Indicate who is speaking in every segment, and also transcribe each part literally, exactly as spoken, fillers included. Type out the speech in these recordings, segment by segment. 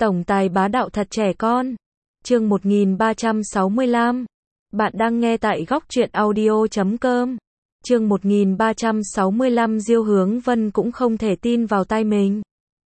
Speaker 1: Tổng tài bá đạo thật trẻ con. Chương một nghìn ba trăm sáu mươi lăm. Bạn đang nghe tại góc truyện audio chấm com. Chương một nghìn ba trăm sáu mươi lăm. Diêu Hướng Vân cũng không thể tin vào tai mình.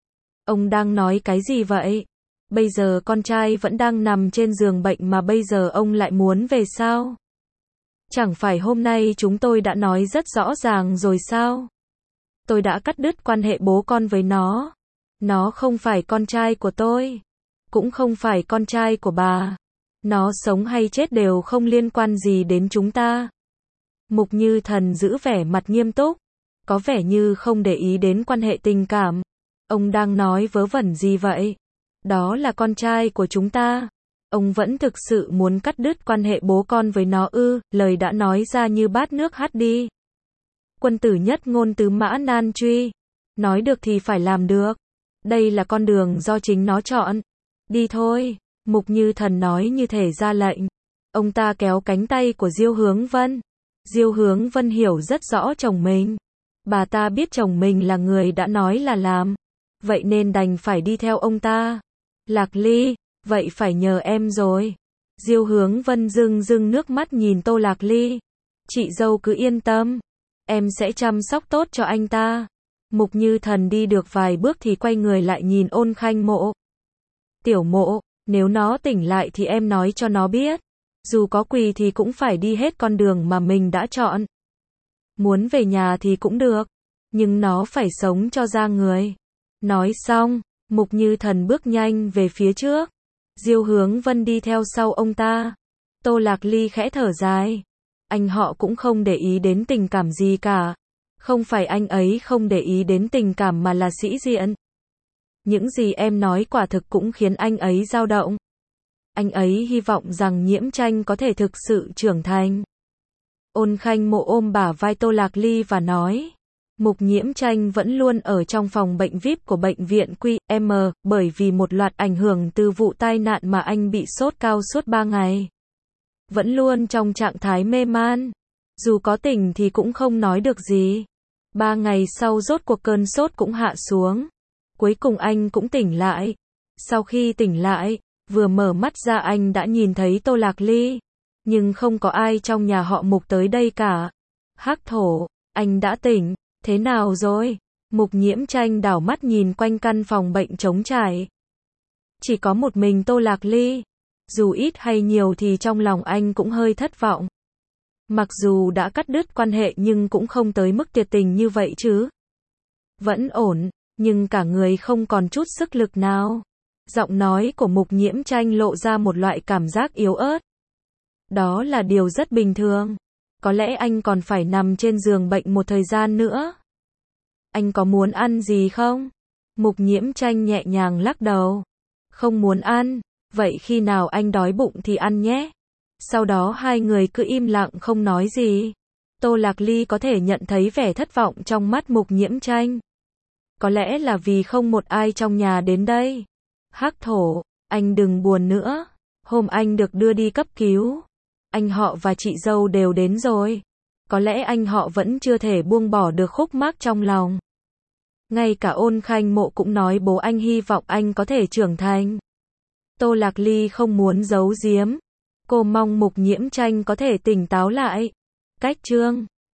Speaker 1: Ông đang nói cái gì vậy? Bây giờ con trai vẫn đang nằm trên giường bệnh mà bây giờ ông lại muốn về sao? Chẳng phải hôm nay chúng tôi đã nói rất rõ ràng rồi sao? Tôi đã cắt đứt quan hệ bố con với nó. Nó không phải con trai của tôi. Cũng không phải con trai của bà. Nó sống hay chết đều không liên quan gì đến chúng ta. Mục Như Thần giữ vẻ mặt nghiêm túc. Có vẻ như không để ý đến quan hệ tình cảm. Ông đang nói vớ vẩn gì vậy? Đó là con trai của chúng ta. Ông vẫn thực sự muốn cắt đứt quan hệ bố con với nó ư? Lời đã nói ra như bát nước hắt đi. Quân tử nhất ngôn tứ mã nan truy. Nói được thì phải làm được. Đây là con đường do chính nó chọn. Đi thôi. Mục Như Thần nói như thể ra lệnh. Ông ta kéo cánh tay của Diêu Hướng Vân. Diêu Hướng Vân hiểu rất rõ chồng mình. Bà ta biết chồng mình là người đã nói là làm. Vậy nên đành phải đi theo ông ta. Lạc Ly, vậy phải nhờ em rồi. Diêu Hướng Vân rưng rưng nước mắt nhìn Tô Lạc Ly. Chị dâu cứ yên tâm. Em sẽ chăm sóc tốt cho anh ta. Mục Như Thần đi được vài bước thì quay người lại nhìn Ôn Khanh Mộ. Tiểu Mộ, nếu nó tỉnh lại thì em nói cho nó biết. Dù có quỳ thì cũng phải đi hết con đường mà mình đã chọn. Muốn về nhà thì cũng được. Nhưng nó phải sống cho ra người. Nói xong, Mục Như Thần bước nhanh về phía trước. Diêu Hướng Vân đi theo sau ông ta. Tô Lạc Ly khẽ thở dài. Anh họ cũng không để ý đến tình cảm gì cả. Không phải anh ấy không để ý đến tình cảm mà là sĩ diện. Những gì em nói quả thực cũng khiến anh ấy dao động. Anh ấy hy vọng rằng Nhiễm Tranh có thể thực sự trưởng thành. Ôn Khanh Mộ ôm bả vai Tô Lạc Ly và nói. Mục Nhiễm Tranh vẫn luôn ở trong phòng bệnh vi ai pi của bệnh viện Quy em, bởi vì một loạt ảnh hưởng từ vụ tai nạn mà anh bị sốt cao suốt ba ngày. Vẫn luôn trong trạng thái mê man. Dù có tỉnh thì cũng không nói được gì. Ba ngày sau rốt cuộc cơn sốt cũng hạ xuống. Cuối cùng anh cũng tỉnh lại. Sau khi tỉnh lại, vừa mở mắt ra anh đã nhìn thấy Tô Lạc Ly. Nhưng không có ai trong nhà họ Mục tới đây cả. Hắc Thổ, anh đã tỉnh, thế nào rồi? Mục Nhiễm Tranh đảo mắt nhìn quanh căn phòng bệnh trống trải. Chỉ có một mình Tô Lạc Ly. Dù ít hay nhiều thì trong lòng anh cũng hơi thất vọng. Mặc dù đã cắt đứt quan hệ nhưng cũng không tới mức tuyệt tình như vậy chứ. Vẫn ổn, nhưng cả người không còn chút sức lực nào. Giọng nói của Mục Nhiễm Tranh lộ ra một loại cảm giác yếu ớt. Đó là điều rất bình thường. Có lẽ anh còn phải nằm trên giường bệnh một thời gian nữa. Anh có muốn ăn gì không? Mục Nhiễm Tranh nhẹ nhàng lắc đầu. Không muốn ăn, vậy khi nào anh đói bụng thì ăn nhé. Sau đó hai người cứ im lặng không nói gì. Tô Lạc Ly có thể nhận thấy vẻ thất vọng trong mắt Mục Nhiễm Tranh. Có lẽ là vì không một ai trong nhà đến đây. Hắc Thổ, anh đừng buồn nữa. Hôm anh được đưa đi cấp cứu, anh họ và chị dâu đều đến rồi. Có lẽ anh họ vẫn chưa thể buông bỏ được khúc mắc trong lòng. Ngay cả Ôn Khanh Mộ cũng nói bố anh hy vọng anh có thể trưởng thành. Tô Lạc Ly không muốn giấu giếm. Cô mong Mục Nhiễm Tranh có thể tỉnh táo lại. Cách chương